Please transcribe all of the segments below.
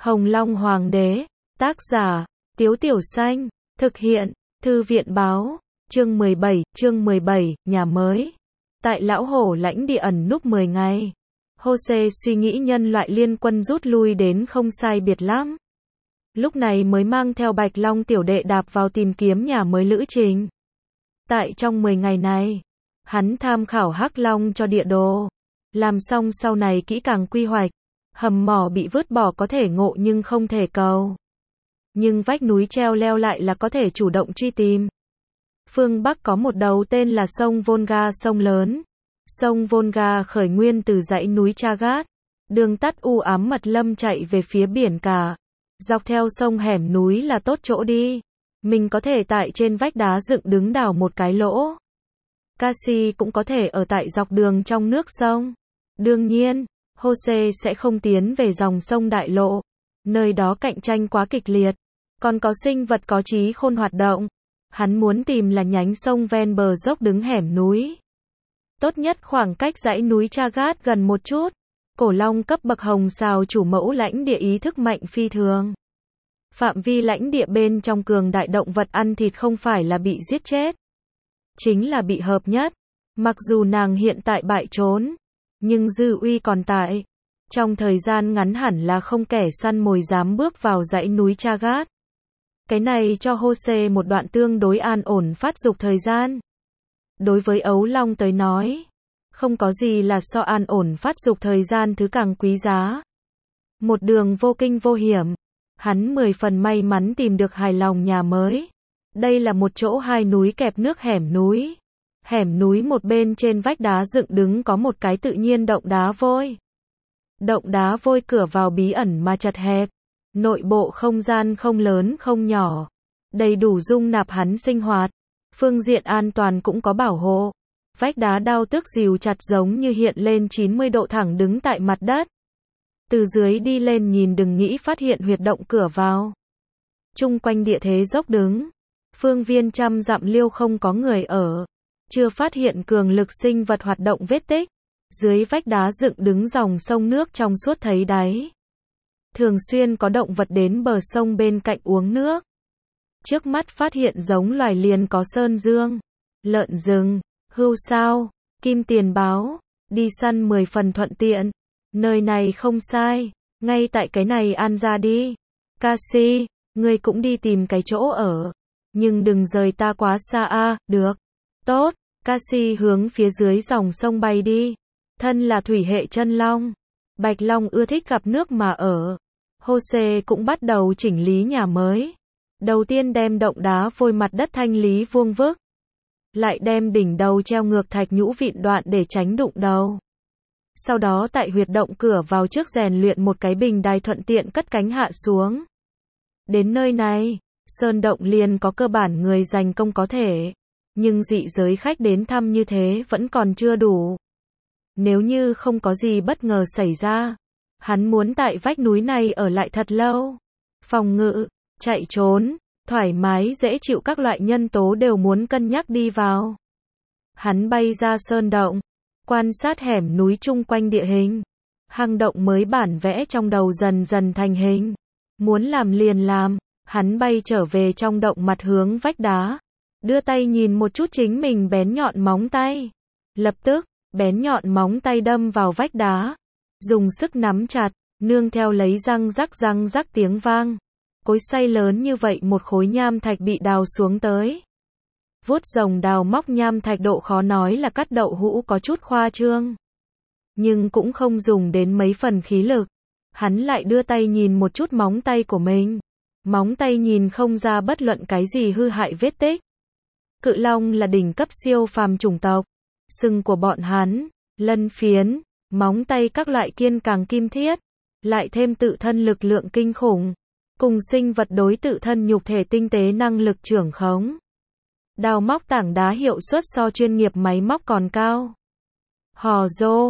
Hồng Long Hoàng đế, tác giả, Tiếu Tiểu Xanh, thực hiện, Thư viện báo, chương 17, nhà mới. Tại Lão Hổ lãnh địa ẩn núp 10 ngày. Jose suy nghĩ nhân loại liên quân rút lui đến không sai biệt lắm. Lúc này mới mang theo Bạch Long tiểu đệ đạp vào tìm kiếm nhà mới lữ trình. Tại trong 10 ngày này, hắn tham khảo Hắc Long cho địa đồ. Làm xong sau này kỹ càng quy hoạch. Hầm mỏ bị vứt bỏ có thể ngộ nhưng không thể cầu. Nhưng vách núi treo leo lại là có thể chủ động truy tìm. Phương Bắc có một đầu tên là sông Volga, sông lớn. Sông Volga khởi nguyên từ dãy núi Chagat. Đường tắt u ám mật lâm chạy về phía biển cả. Dọc theo sông hẻm núi là tốt chỗ đi. Mình có thể tại trên vách đá dựng đứng đào một cái lỗ. Cassie cũng có thể ở tại dọc đường trong nước sông. Đương nhiên, Jose sẽ không tiến về dòng sông đại lộ. Nơi đó cạnh tranh quá kịch liệt. Còn có sinh vật có trí khôn hoạt động. Hắn muốn tìm là nhánh sông ven bờ dốc đứng hẻm núi. Tốt nhất khoảng cách dãy núi Chagat gần một chút. Cổ long cấp bậc hồng sào chủ mẫu lãnh địa ý thức mạnh phi thường. Phạm vi lãnh địa bên trong cường đại động vật ăn thịt không phải là bị giết chết. Chính là bị hợp nhất. Mặc dù nàng hiện tại bại trốn. Nhưng dư uy còn tại. Trong thời gian ngắn hẳn là không kẻ săn mồi dám bước vào dãy núi Chagat. Cái này cho Jose một đoạn tương đối an ổn phát dục thời gian. Đối với ấu long tới nói, không có gì là so an ổn phát dục thời gian thứ càng quý giá. Một đường vô kinh vô hiểm. Hắn 10 phần may mắn tìm được hài lòng nhà mới. Đây là một chỗ hai núi kẹp nước hẻm núi. Hẻm núi một bên trên vách đá dựng đứng có một cái tự nhiên động đá vôi. Động đá vôi cửa vào bí ẩn mà chật hẹp. Nội bộ không gian không lớn không nhỏ. Đầy đủ dung nạp hắn sinh hoạt. Phương diện an toàn cũng có bảo hộ. Vách đá đao tước dìu chặt giống như hiện lên 90 độ thẳng đứng tại mặt đất. Từ dưới đi lên nhìn đừng nghĩ phát hiện huyệt động cửa vào. Chung quanh địa thế dốc đứng. Phương viên trăm dặm liêu không có người ở. Chưa phát hiện cường lực sinh vật hoạt động vết tích. Dưới vách đá dựng đứng dòng sông nước trong suốt thấy đáy. Thường xuyên có động vật đến bờ sông bên cạnh uống nước. Trước mắt phát hiện giống loài liền có sơn dương, lợn rừng, hươu sao, kim tiền báo, đi săn 10 phần thuận tiện. Nơi này không sai, ngay tại cái này ăn ra đi. Cassie, ngươi cũng đi tìm cái chỗ ở. Nhưng đừng rời ta quá xa a. Được. Tốt, Cassie hướng phía dưới dòng sông bay đi. Thân là thủy hệ chân long. Bạch Long ưa thích gặp nước mà ở. Jose cũng bắt đầu chỉnh lý nhà mới. Đầu tiên đem động đá vôi mặt đất thanh lý vuông vức. Lại đem đỉnh đầu treo ngược thạch nhũ vịn đoạn để tránh đụng đầu. Sau đó tại huyệt động cửa vào trước rèn luyện một cái bình đài thuận tiện cất cánh hạ xuống. Đến nơi này, sơn động liền có cơ bản người giành công có thể. Nhưng dị giới khách đến thăm như thế vẫn còn chưa đủ. Nếu như không có gì bất ngờ xảy ra, hắn muốn tại vách núi này ở lại thật lâu. Phòng ngự, chạy trốn, thoải mái dễ chịu các loại nhân tố đều muốn cân nhắc đi vào. Hắn bay ra sơn động, quan sát hẻm núi chung quanh địa hình. Hang động mới bản vẽ trong đầu dần dần thành hình. Muốn làm liền làm, hắn bay trở về trong động mặt hướng vách đá. Đưa tay nhìn một chút chính mình bén nhọn móng tay. Lập tức, bén nhọn móng tay đâm vào vách đá. Dùng sức nắm chặt, nương theo lấy răng rắc tiếng vang. Cối xay lớn như vậy một khối nham thạch bị đào xuống tới. Vuốt rồng đào móc nham thạch độ khó nói là cắt đậu hũ có chút khoa trương. Nhưng cũng không dùng đến mấy phần khí lực. Hắn lại đưa tay nhìn một chút móng tay của mình. Móng tay nhìn không ra bất luận cái gì hư hại vết tích. Cự long là đỉnh cấp siêu phàm chủng tộc. Sừng của bọn hắn, lân phiến, móng tay các loại kiên càng kim thiết. Lại thêm tự thân lực lượng kinh khủng. Cùng sinh vật đối tự thân nhục thể tinh tế năng lực trưởng khống. Đào móc tảng đá hiệu suất so chuyên nghiệp máy móc còn cao. Hò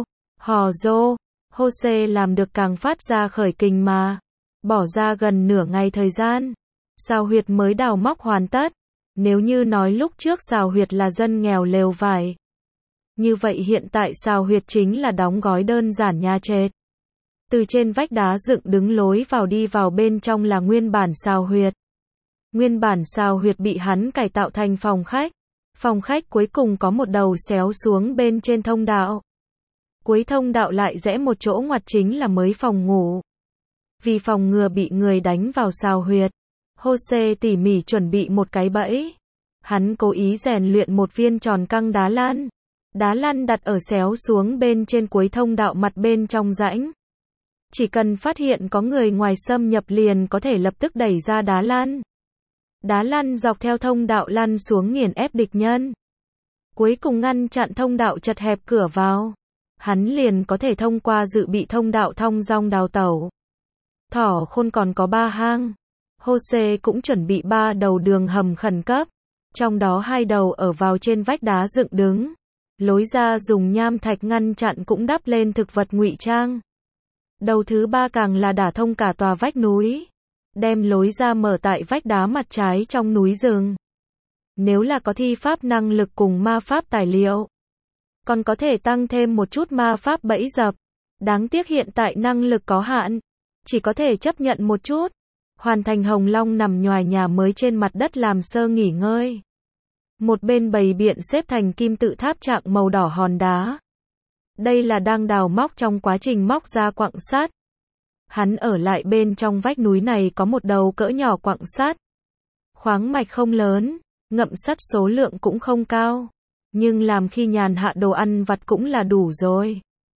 rô, Jose làm được càng phát ra khởi kình mà. Bỏ ra gần nửa ngày thời gian. Xào huyệt mới đào móc hoàn tất. Nếu như nói lúc trước xào huyệt là dân nghèo lều vải. Như vậy hiện tại xào huyệt chính là đóng gói đơn giản nha trệt. Từ trên vách đá dựng đứng lối vào đi vào bên trong là nguyên bản sào huyệt. Nguyên bản sào huyệt bị hắn cải tạo thành phòng khách. Phòng khách cuối cùng có một đầu xéo xuống bên trên thông đạo. Cuối thông đạo lại rẽ một chỗ ngoặt chính là mới phòng ngủ. Vì phòng ngừa bị người đánh vào sào huyệt, Jose tỉ mỉ chuẩn bị một cái bẫy. Hắn cố ý rèn luyện một viên tròn căng đá lăn. Đá lăn đặt ở xéo xuống bên trên cuối thông đạo mặt bên trong rãnh. Chỉ cần phát hiện có người ngoài xâm nhập liền có thể lập tức đẩy ra đá lăn. Đá lăn dọc theo thông đạo lăn xuống nghiền ép địch nhân. Cuối cùng ngăn chặn thông đạo chật hẹp cửa vào. Hắn liền có thể thông qua dự bị thông đạo thong dong đào tẩu. Thỏ khôn còn có 3 hang. Jose cũng chuẩn bị 3 đầu đường hầm khẩn cấp. Trong đó 2 đầu ở vào trên vách đá dựng đứng. Lối ra dùng nham thạch ngăn chặn cũng đắp lên thực vật ngụy trang. Đầu thứ 3 càng là đả thông cả tòa vách núi. Đem lối ra mở tại vách đá mặt trái trong núi rừng. Nếu là có thi pháp năng lực cùng ma pháp tài liệu, còn có thể tăng thêm một chút ma pháp bẫy dập. Đáng tiếc hiện tại năng lực có hạn, chỉ có thể chấp nhận một chút. Hoàn thành Hồng Long nằm nhoài nhà mới trên mặt đất làm sơ nghỉ ngơi. Một bên bày biện xếp thành kim tự tháp trạng màu đỏ hòn đá. Đây là đang đào móc trong quá trình móc ra quặng sắt. Hắn ở lại bên trong vách núi này có một đầu cỡ nhỏ quặng sắt. Khoáng mạch không lớn, ngậm sắt số lượng cũng không cao. Nhưng làm khi nhàn hạ đồ ăn vặt cũng là đủ rồi.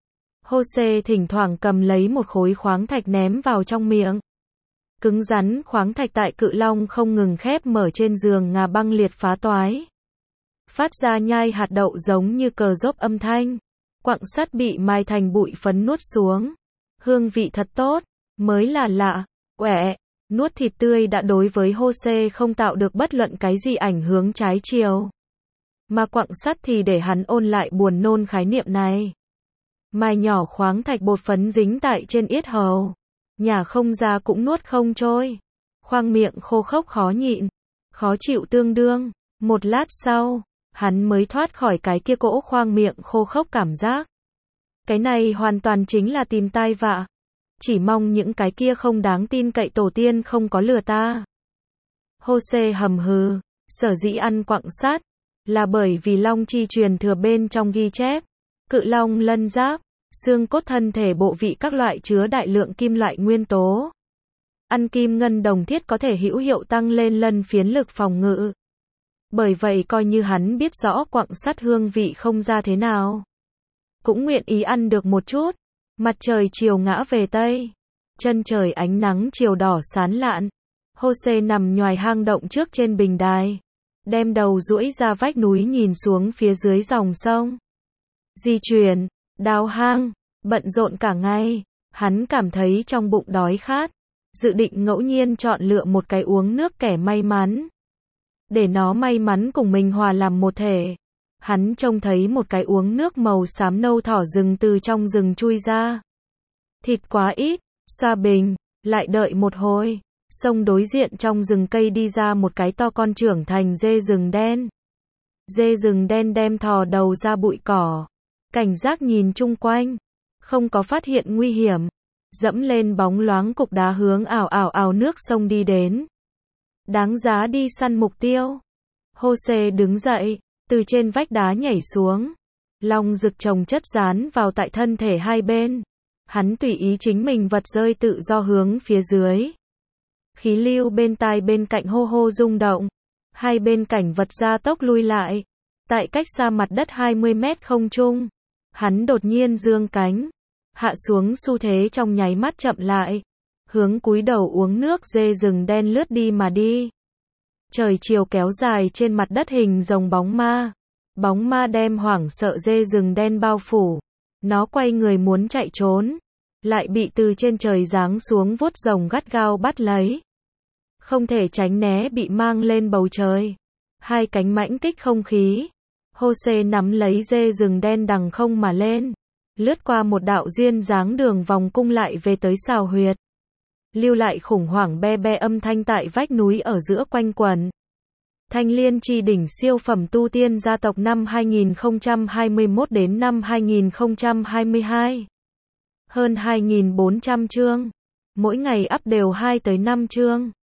Jose thỉnh thoảng cầm lấy một khối khoáng thạch ném vào trong miệng. Cứng rắn khoáng thạch tại cự long không ngừng khép mở trên giường ngà băng liệt phá toái. Phát ra nhai hạt đậu giống như cờ rốp âm thanh. Quặng sắt bị mai thành bụi phấn nuốt xuống. Hương vị thật tốt, mới là lạ. Quẹ, nuốt thịt tươi đã đối với Jose không tạo được bất luận cái gì ảnh hưởng trái chiều. Mà quặng sắt thì để hắn ôn lại buồn nôn khái niệm này. Mai nhỏ khoáng thạch bột phấn dính tại trên yết hầu. Nhả không ra cũng nuốt không trôi. Khoang miệng khô khốc khó nhịn. Khó chịu tương đương. Một lát sau, hắn mới thoát khỏi cái kia cỗ khoang miệng khô khốc cảm giác. Cái này hoàn toàn chính là tìm tai vạ. Chỉ mong những cái kia không đáng tin cậy tổ tiên không có lừa ta. Jose hầm hừ. Sở dĩ ăn quặng sắt là bởi vì long chi truyền thừa bên trong ghi chép. Cự long lân giáp, xương cốt thân thể bộ vị các loại chứa đại lượng kim loại nguyên tố. Ăn kim ngân đồng thiết có thể hữu hiệu tăng lên lân phiến lực phòng ngự. Bởi vậy coi như hắn biết rõ quặng sắt hương vị không ra thế nào, cũng nguyện ý ăn được một chút. Mặt trời chiều ngã về Tây. Chân trời ánh nắng chiều đỏ sáng lạn. Jose nằm nhoài hang động trước trên bình đài. Đem đầu duỗi ra vách núi nhìn xuống phía dưới dòng sông. Di chuyển, đào hang, bận rộn cả ngày. Hắn cảm thấy trong bụng đói khát. Dự định ngẫu nhiên chọn lựa một cái uống nước kẻ may mắn. Để nó may mắn cùng mình hòa làm một thể. Hắn trông thấy một cái uống nước màu xám nâu thỏ rừng từ trong rừng chui ra. Thịt quá ít, xoa bình, lại đợi một hồi. Sông đối diện trong rừng cây đi ra một cái to con trưởng thành dê rừng đen. Dê rừng đen đem thò đầu ra bụi cỏ. Cảnh giác nhìn chung quanh. Không có phát hiện nguy hiểm. Dẫm lên bóng loáng cục đá hướng ảo nước sông đi đến. Đáng giá đi săn mục tiêu. Jose đứng dậy, từ trên vách đá nhảy xuống. Long rực chồng chất dán vào tại thân thể hai bên. Hắn tùy ý chính mình vật rơi tự do hướng phía dưới. Khí lưu bên tai bên cạnh hô hô rung động. Hai bên cảnh vật gia tốc lui lại. Tại cách xa mặt đất 20 mét không trung. Hắn đột nhiên giương cánh. Hạ xuống xu thế trong nháy mắt chậm lại. Hướng cúi đầu uống nước dê rừng đen lướt đi mà đi. Trời chiều kéo dài trên mặt đất hình rồng bóng ma. Bóng ma đem hoảng sợ dê rừng đen bao phủ. Nó quay người muốn chạy trốn. Lại bị từ trên trời giáng xuống vuốt rồng gắt gao bắt lấy. Không thể tránh né bị mang lên bầu trời. Hai cánh mãnh kích không khí. Jose nắm lấy dê rừng đen đằng không mà lên. Lướt qua một đạo duyên dáng đường vòng cung lại về tới sào huyệt. Lưu lại khủng hoảng be be âm thanh tại vách núi ở giữa quanh quẩn. Thanh Liên Chi đỉnh siêu phẩm tu tiên gia tộc năm 2021 đến năm 2022. Hơn 2.400 chương. Mỗi ngày up đều 2 tới 5 chương.